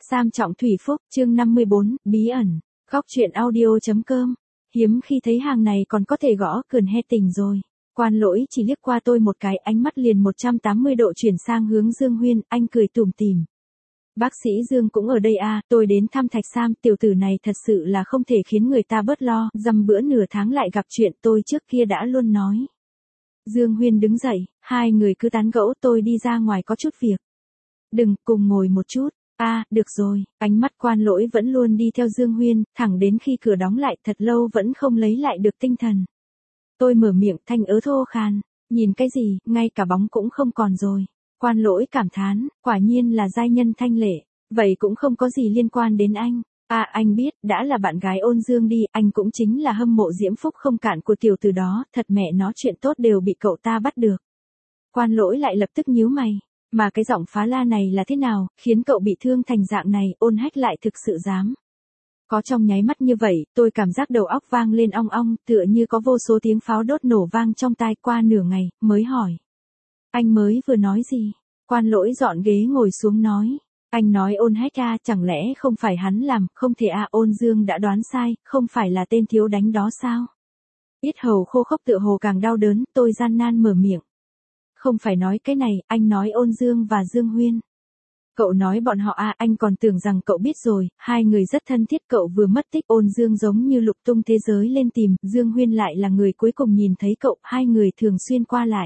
Sam Trọng Thủy Phúc, chương 54, bí ẩn. Góc truyện audio.com. Hiếm khi thấy hàng này còn có thể gõ cườn he tình rồi. Quan Lỗi chỉ liếc qua tôi một cái, ánh mắt liền 180 độ chuyển sang hướng Dương Huyên, anh cười tủm tỉm. Bác sĩ Dương cũng ở đây à, tôi đến thăm Thạch Sam, tiểu tử này thật sự là không thể khiến người ta bớt lo, dăm bữa nửa tháng lại gặp chuyện tôi trước kia đã luôn nói. Dương Huyên đứng dậy, hai người cứ tán gẫu, tôi đi ra ngoài có chút việc. Đừng, cùng ngồi một chút. Được rồi, ánh mắt Quan Lỗi vẫn luôn đi theo Dương Huyên, thẳng đến khi cửa đóng lại thật lâu vẫn không lấy lại được tinh thần. Tôi mở miệng thanh ớ thô khan, nhìn cái gì, ngay cả bóng cũng không còn rồi. Quan Lỗi cảm thán, quả nhiên là giai nhân thanh lệ, vậy cũng không có gì liên quan đến anh. Anh biết, đã là bạn gái Ôn Dương đi, anh cũng chính là hâm mộ diễm phúc không cạn của tiểu tử đó, thật mẹ nó chuyện tốt đều bị cậu ta bắt được. Quan Lỗi lại lập tức nhíu mày. Mà cái giọng phá la này là thế nào, khiến cậu bị thương thành dạng này, Ôn Hách lại thực sự dám. Có trong nháy mắt như vậy, tôi cảm giác đầu óc vang lên ong ong, tựa như có vô số tiếng pháo đốt nổ vang trong tai. Qua nửa ngày, mới hỏi. Anh mới vừa nói gì? Quan Lỗi dọn ghế ngồi xuống nói. Anh nói Ôn Hách chẳng lẽ không phải hắn làm, không thể Ôn Dương đã đoán sai, không phải là tên thiếu đánh đó sao? Yết hầu khô khốc tựa hồ càng đau đớn, tôi gian nan mở miệng. Không phải nói cái này, anh nói Ôn Dương và Dương Huyên. Cậu nói bọn họ anh còn tưởng rằng cậu biết rồi, hai người rất thân thiết, cậu vừa mất tích, Ôn Dương giống như lục tung thế giới lên tìm, Dương Huyên lại là người cuối cùng nhìn thấy cậu, hai người thường xuyên qua lại.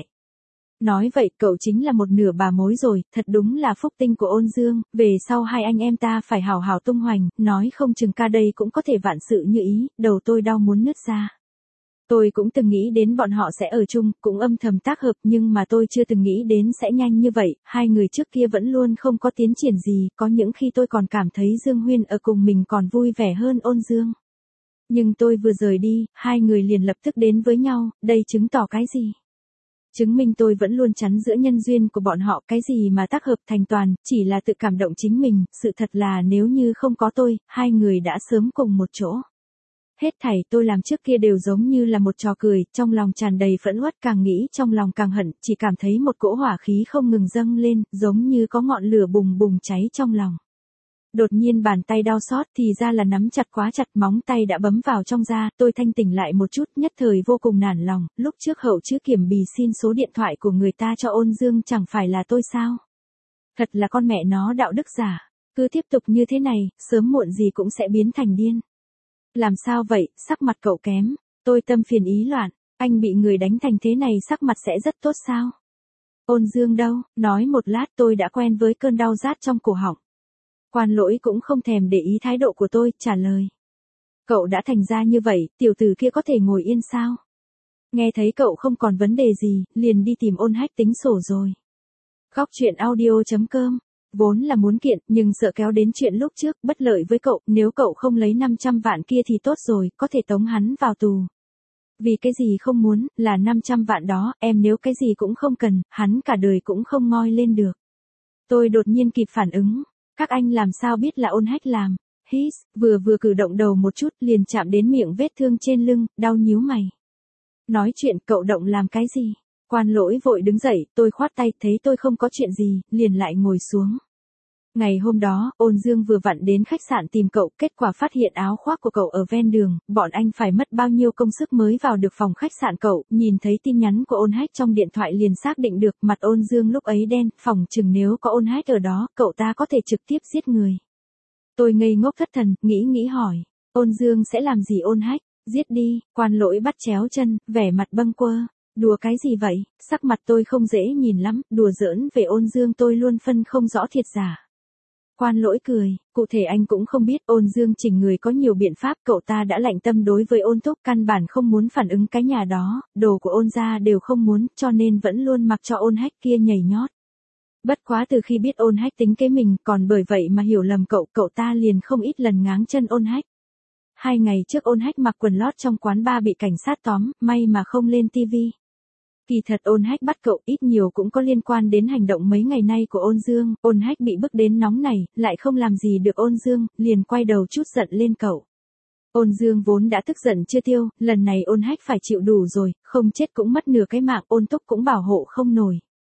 Nói vậy cậu chính là một nửa bà mối rồi, thật đúng là phúc tinh của Ôn Dương, về sau hai anh em ta phải hào hào tung hoành, nói không chừng ca đây cũng có thể vạn sự như ý, đầu tôi đau muốn nứt ra. Tôi cũng từng nghĩ đến bọn họ sẽ ở chung, cũng âm thầm tác hợp, nhưng mà tôi chưa từng nghĩ đến sẽ nhanh như vậy, hai người trước kia vẫn luôn không có tiến triển gì, có những khi tôi còn cảm thấy Dương Huyên ở cùng mình còn vui vẻ hơn Ôn Dương. Nhưng tôi vừa rời đi, hai người liền lập tức đến với nhau, đây chứng tỏ cái gì? Chứng minh tôi vẫn luôn chắn giữa nhân duyên của bọn họ, cái gì mà tác hợp thành toàn, chỉ là tự cảm động chính mình, sự thật là nếu như không có tôi, hai người đã sớm cùng một chỗ. Hết thảy tôi làm trước kia đều giống như là một trò cười, trong lòng tràn đầy phẫn uất, càng nghĩ trong lòng càng hận, chỉ cảm thấy một cỗ hỏa khí không ngừng dâng lên, giống như có ngọn lửa bùng bùng cháy trong lòng. Đột nhiên bàn tay đau xót, thì ra là nắm chặt quá chặt, móng tay đã bấm vào trong da, tôi thanh tỉnh lại một chút, nhất thời vô cùng nản lòng, lúc trước hậu chữ kiểm bì xin số điện thoại của người ta cho Ôn Dương chẳng phải là tôi sao? Thật là con mẹ nó đạo đức giả, cứ tiếp tục như thế này, sớm muộn gì cũng sẽ biến thành điên. Làm sao vậy, sắc mặt cậu kém, tôi tâm phiền ý loạn, anh bị người đánh thành thế này sắc mặt sẽ rất tốt sao? Ôn Dương đâu, nói một lát, tôi đã quen với cơn đau rát trong cổ họng. Quan Lỗi cũng không thèm để ý thái độ của tôi, trả lời. Cậu đã thành ra như vậy, tiểu tử kia có thể ngồi yên sao? Nghe thấy cậu không còn vấn đề gì, liền đi tìm Ôn Hách tính sổ rồi. Góc truyện audio.com. Vốn là muốn kiện, nhưng sợ kéo đến chuyện lúc trước, bất lợi với cậu, nếu cậu không lấy 500 vạn kia thì tốt rồi, có thể tống hắn vào tù. Vì cái gì không muốn, là 500 vạn đó, em nếu cái gì cũng không cần, hắn cả đời cũng không ngoi lên được. Tôi đột nhiên kịp phản ứng, các anh làm sao biết là Ôn Hách làm? Vừa cử động đầu một chút, liền chạm đến miệng vết thương trên lưng, đau nhíu mày. Nói chuyện, cậu động làm cái gì? Quan Lỗi vội đứng dậy, tôi khoát tay, thấy tôi không có chuyện gì, liền lại ngồi xuống. Ngày hôm đó, Ôn Dương vừa vặn đến khách sạn tìm cậu, kết quả phát hiện áo khoác của cậu ở ven đường, bọn anh phải mất bao nhiêu công sức mới vào được phòng khách sạn cậu, nhìn thấy tin nhắn của Ôn Hách trong điện thoại liền xác định được, mặt Ôn Dương lúc ấy đen, phòng chừng nếu có Ôn Hách ở đó, cậu ta có thể trực tiếp giết người. Tôi ngây ngốc thất thần, nghĩ hỏi, Ôn Dương sẽ làm gì Ôn Hách? Giết đi, Quan Lỗi bắt chéo chân, vẻ mặt bâng quơ. Đùa cái gì vậy, sắc mặt tôi không dễ nhìn lắm, đùa giỡn về Ôn Dương tôi luôn phân không rõ thiệt giả. Quan Lỗi cười, cụ thể anh cũng không biết, Ôn Dương chỉnh người có nhiều biện pháp, cậu ta đã lạnh tâm đối với Ôn Thúc, căn bản không muốn phản ứng cái nhà đó, đồ của Ôn gia đều không muốn, cho nên vẫn luôn mặc cho Ôn Hách kia nhảy nhót. Bất quá từ khi biết Ôn Hách tính kế mình, còn bởi vậy mà hiểu lầm cậu ta liền không ít lần ngáng chân Ôn Hách. 2 ngày trước Ôn Hách mặc quần lót trong quán bar bị cảnh sát tóm, may mà không lên tivi. Kỳ thật Ôn Hách bắt cậu ít nhiều cũng có liên quan đến hành động mấy ngày nay của Ôn Dương, Ôn Hách bị bức đến nóng này, lại không làm gì được Ôn Dương, liền quay đầu chút giận lên cậu. Ôn Dương vốn đã tức giận chưa tiêu, lần này Ôn Hách phải chịu đủ rồi, không chết cũng mất nửa cái mạng, Ôn Túc cũng bảo hộ không nổi.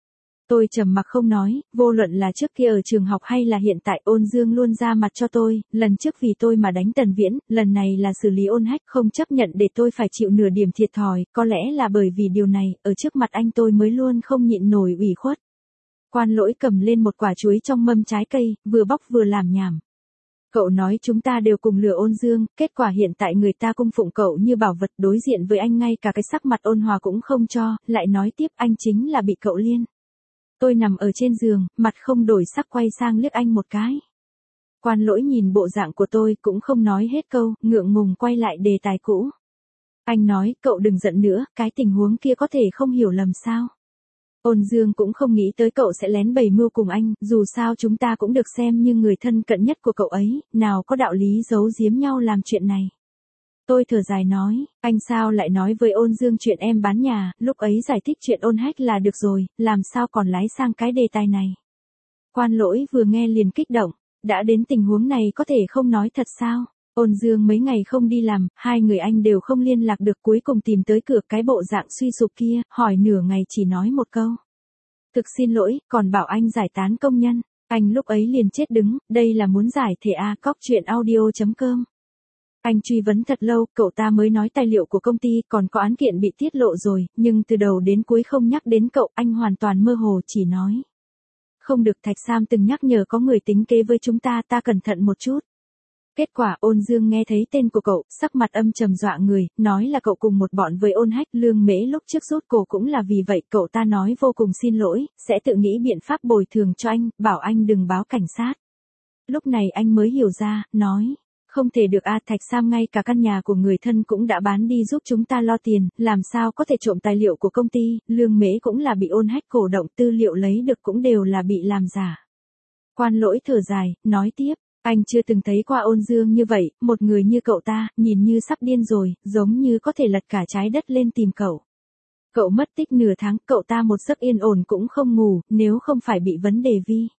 Tôi trầm mặc không nói, vô luận là trước kia ở trường học hay là hiện tại Ôn Dương luôn ra mặt cho tôi, lần trước vì tôi mà đánh Tần Viễn, lần này là xử lý Ôn Hách không chấp nhận để tôi phải chịu nửa điểm thiệt thòi, có lẽ là bởi vì điều này, ở trước mặt anh tôi mới luôn không nhịn nổi ủy khuất. Quan Lỗi cầm lên một quả chuối trong mâm trái cây, vừa bóc vừa làm nhảm. Cậu nói chúng ta đều cùng lừa Ôn Dương, kết quả hiện tại người ta cung phụng cậu như bảo vật, đối diện với anh ngay cả cái sắc mặt ôn hòa cũng không cho, lại nói tiếp anh chính là bị cậu liên. Tôi nằm ở trên giường, mặt không đổi sắc quay sang liếc anh một cái. Quan Lỗi nhìn bộ dạng của tôi cũng không nói hết câu, ngượng ngùng quay lại đề tài cũ. Anh nói, cậu đừng giận nữa, cái tình huống kia có thể không hiểu lầm sao. Ôn Dương cũng không nghĩ tới cậu sẽ lén bày mưu cùng anh, dù sao chúng ta cũng được xem như người thân cận nhất của cậu ấy, nào có đạo lý giấu giếm nhau làm chuyện này. Tôi thở dài nói, anh sao lại nói với Ôn Dương chuyện em bán nhà, lúc ấy giải thích chuyện Ôn Hách là được rồi, làm sao còn lái sang cái đề tài này. Quan Lỗi vừa nghe liền kích động, đã đến tình huống này có thể không nói thật sao. Ôn Dương mấy ngày không đi làm, hai người anh đều không liên lạc được, cuối cùng tìm tới cửa cái bộ dạng suy sụp kia, hỏi nửa ngày chỉ nói một câu. Thực xin lỗi, còn bảo anh giải tán công nhân, anh lúc ấy liền chết đứng, đây là muốn giải thể à, cóc chuyện audio.com. Anh truy vấn thật lâu, cậu ta mới nói tài liệu của công ty còn có án kiện bị tiết lộ rồi, nhưng từ đầu đến cuối không nhắc đến cậu, anh hoàn toàn mơ hồ chỉ nói. Không được, Thạch Sam từng nhắc nhở có người tính kế với chúng ta cẩn thận một chút. Kết quả Ôn Dương nghe thấy tên của cậu, sắc mặt âm trầm dọa người, nói là cậu cùng một bọn với Ôn Hách, Lương Mễ lúc trước rút cổ cũng là vì vậy, cậu ta nói vô cùng xin lỗi, sẽ tự nghĩ biện pháp bồi thường cho anh, bảo anh đừng báo cảnh sát. Lúc này anh mới hiểu ra, nói, không thể được a, Thạch Sam ngay cả căn nhà của người thân cũng đã bán đi giúp chúng ta lo tiền, làm sao có thể trộm tài liệu của công ty, Lương Mễ cũng là bị Ôn Hách cổ động, tư liệu lấy được cũng đều là bị làm giả. Quan Lỗi thở dài, nói tiếp. Anh chưa từng thấy qua Ôn Dương như vậy, một người như cậu ta, nhìn như sắp điên rồi, giống như có thể lật cả trái đất lên tìm cậu. Cậu mất tích nửa tháng, cậu ta một giấc yên ổn cũng không ngủ, nếu không phải bị vấn đề vi.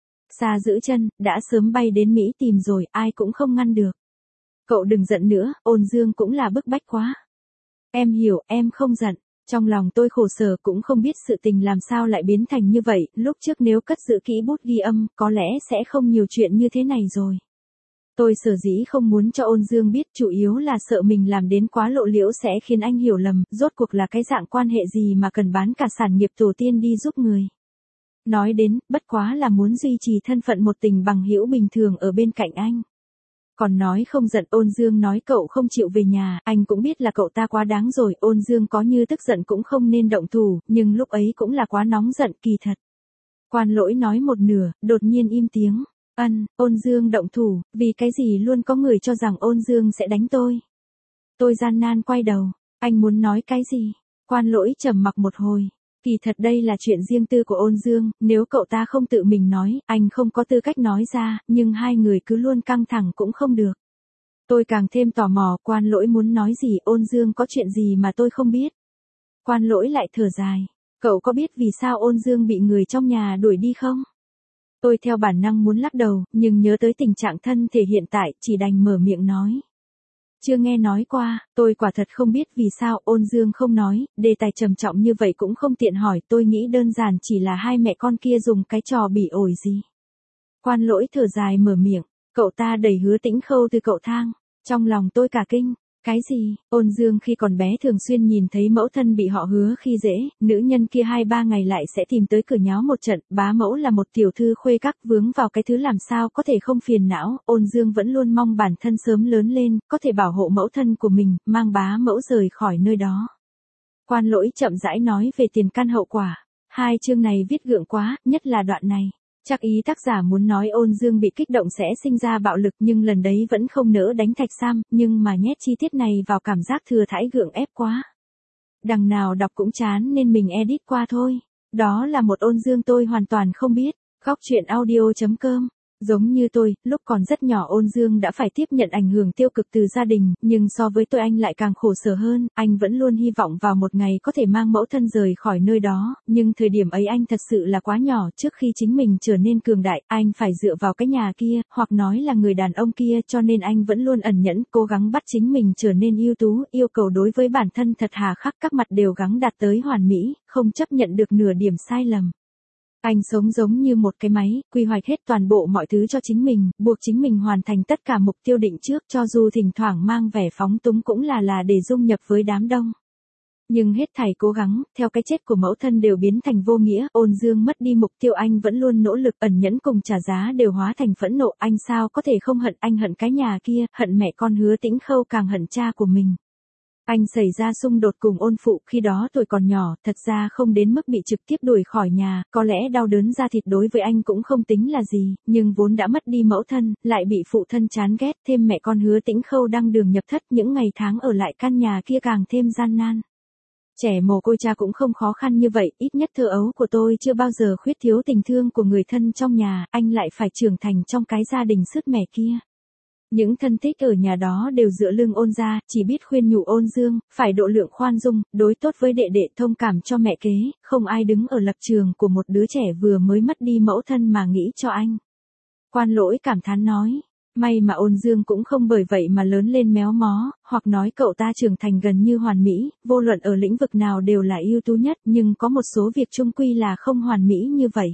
Xa giữ chân, đã sớm bay đến Mỹ tìm rồi, ai cũng không ngăn được. Cậu đừng giận nữa, Ôn Dương cũng là bức bách quá. Em hiểu, em không giận. Trong lòng tôi khổ sở cũng không biết sự tình làm sao lại biến thành như vậy, lúc trước nếu cất giữ kỹ bút ghi âm, có lẽ sẽ không nhiều chuyện như thế này rồi. Tôi sở dĩ không muốn cho Ôn Dương biết, chủ yếu là sợ mình làm đến quá lộ liễu sẽ khiến anh hiểu lầm, rốt cuộc là cái dạng quan hệ gì mà cần bán cả sản nghiệp tổ tiên đi giúp người. Nói đến, bất quá là muốn duy trì thân phận một tình bằng hữu bình thường ở bên cạnh anh. Còn nói không giận, Ôn Dương nói cậu không chịu về nhà, anh cũng biết là cậu ta quá đáng rồi, Ôn Dương có như tức giận cũng không nên động thủ, nhưng lúc ấy cũng là quá nóng giận, kỳ thật. Quan Lỗi nói một nửa, đột nhiên im tiếng, Ôn Dương động thủ, vì cái gì luôn có người cho rằng Ôn Dương sẽ đánh tôi. Tôi gian nan quay đầu, anh muốn nói cái gì? Quan Lỗi trầm mặc một hồi. Kỳ thật đây là chuyện riêng tư của Ôn Dương, nếu cậu ta không tự mình nói, anh không có tư cách nói ra, nhưng hai người cứ luôn căng thẳng cũng không được. Tôi càng thêm tò mò, Quan Lỗi muốn nói gì, Ôn Dương có chuyện gì mà tôi không biết. Quan Lỗi lại thở dài, cậu có biết vì sao Ôn Dương bị người trong nhà đuổi đi không? Tôi theo bản năng muốn lắc đầu, nhưng nhớ tới tình trạng thân thể hiện tại, chỉ đành mở miệng nói. Chưa nghe nói qua, tôi quả thật không biết vì sao Ôn Dương không nói, đề tài trầm trọng như vậy cũng không tiện hỏi, tôi nghĩ đơn giản chỉ là hai mẹ con kia dùng cái trò bị ổi gì. Quan Lỗi thở dài mở miệng, cậu ta đẩy Hứa Tĩnh Khâu từ cậu thang, trong lòng tôi cả kinh. Cái gì? Ôn Dương khi còn bé thường xuyên nhìn thấy mẫu thân bị họ Hứa khi dễ, nữ nhân kia 2-3 ngày lại sẽ tìm tới cửa nháo một trận, bá mẫu là một tiểu thư khuê các vướng vào cái thứ làm sao có thể không phiền não, Ôn Dương vẫn luôn mong bản thân sớm lớn lên, có thể bảo hộ mẫu thân của mình, mang bá mẫu rời khỏi nơi đó. Quan Lỗi chậm rãi nói về tiền căn hậu quả. Hai chương này viết gượng quá, nhất là đoạn này. Chắc ý tác giả muốn nói Ôn Dương bị kích động sẽ sinh ra bạo lực nhưng lần đấy vẫn không nỡ đánh Thạch Sam, nhưng mà nhét chi tiết này vào cảm giác thừa thãi gượng ép quá. Đằng nào đọc cũng chán nên mình edit qua thôi. Đó là một Ôn Dương tôi hoàn toàn không biết. Góc chuyện audio.com. Giống như tôi, lúc còn rất nhỏ Ôn Dương đã phải tiếp nhận ảnh hưởng tiêu cực từ gia đình, nhưng so với tôi anh lại càng khổ sở hơn, anh vẫn luôn hy vọng vào một ngày có thể mang mẫu thân rời khỏi nơi đó, nhưng thời điểm ấy anh thật sự là quá nhỏ, trước khi chính mình trở nên cường đại, anh phải dựa vào cái nhà kia, hoặc nói là người đàn ông kia, cho nên anh vẫn luôn ẩn nhẫn, cố gắng bắt chính mình trở nên ưu tú, yêu cầu đối với bản thân thật hà khắc, các mặt đều gắng đạt tới hoàn mỹ, không chấp nhận được nửa điểm sai lầm. Anh sống giống như một cái máy, quy hoạch hết toàn bộ mọi thứ cho chính mình, buộc chính mình hoàn thành tất cả mục tiêu định trước, cho dù thỉnh thoảng mang vẻ phóng túng cũng là để dung nhập với đám đông. Nhưng hết thảy cố gắng, theo cái chết của mẫu thân đều biến thành vô nghĩa, Ôn Dương mất đi mục tiêu, anh vẫn luôn nỗ lực, ẩn nhẫn cùng trả giá đều hóa thành phẫn nộ, anh sao có thể không hận, anh hận cái nhà kia, hận mẹ con Hứa Tĩnh Khâu, càng hận cha của mình. Anh xảy ra xung đột cùng ôn phụ, khi đó tuổi còn nhỏ, thật ra không đến mức bị trực tiếp đuổi khỏi nhà, có lẽ đau đớn da thịt đối với anh cũng không tính là gì, nhưng vốn đã mất đi mẫu thân, lại bị phụ thân chán ghét, thêm mẹ con Hứa Tĩnh Khâu đăng đường nhập thất, những ngày tháng ở lại căn nhà kia càng thêm gian nan. Trẻ mồ côi cha cũng không khó khăn như vậy, ít nhất thơ ấu của tôi chưa bao giờ khuyết thiếu tình thương của người thân trong nhà, anh lại phải trưởng thành trong cái gia đình sứt mẻ kia. Những thân thích ở nhà đó đều dựa lưng Ôn gia, chỉ biết khuyên nhủ Ôn Dương, phải độ lượng khoan dung, đối tốt với đệ đệ, thông cảm cho mẹ kế, không ai đứng ở lập trường của một đứa trẻ vừa mới mất đi mẫu thân mà nghĩ cho anh. Quan Lỗi cảm thán nói, may mà Ôn Dương cũng không bởi vậy mà lớn lên méo mó, hoặc nói cậu ta trưởng thành gần như hoàn mỹ, vô luận ở lĩnh vực nào đều là ưu tú nhất, nhưng có một số việc chung quy là không hoàn mỹ như vậy.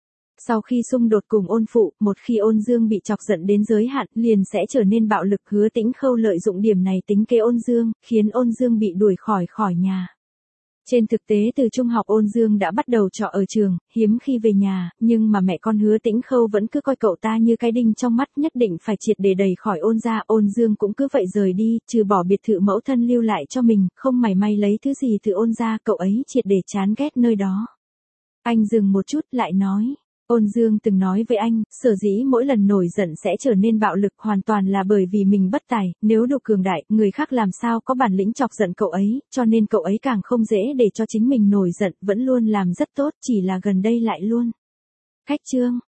Sau khi xung đột cùng ôn phụ, một khi Ôn Dương bị chọc giận đến giới hạn, liền sẽ trở nên bạo lực. Hứa Tĩnh Khâu lợi dụng điểm này tính kế Ôn Dương, khiến Ôn Dương bị đuổi khỏi nhà. Trên thực tế từ trung học Ôn Dương đã bắt đầu trọ ở trường, hiếm khi về nhà, nhưng mà mẹ con Hứa Tĩnh Khâu vẫn cứ coi cậu ta như cái đinh trong mắt, nhất định phải triệt để đẩy khỏi Ôn gia. Ôn Dương cũng cứ vậy rời đi, trừ bỏ biệt thự mẫu thân lưu lại cho mình, không mảy may lấy thứ gì từ Ôn gia, cậu ấy triệt để chán ghét nơi đó. Anh dừng một chút lại nói. Ôn Dương từng nói với anh, sở dĩ mỗi lần nổi giận sẽ trở nên bạo lực hoàn toàn là bởi vì mình bất tài, nếu đủ cường đại, người khác làm sao có bản lĩnh chọc giận cậu ấy, cho nên cậu ấy càng không dễ để cho chính mình nổi giận, vẫn luôn làm rất tốt, chỉ là gần đây lại luôn. Khách trương.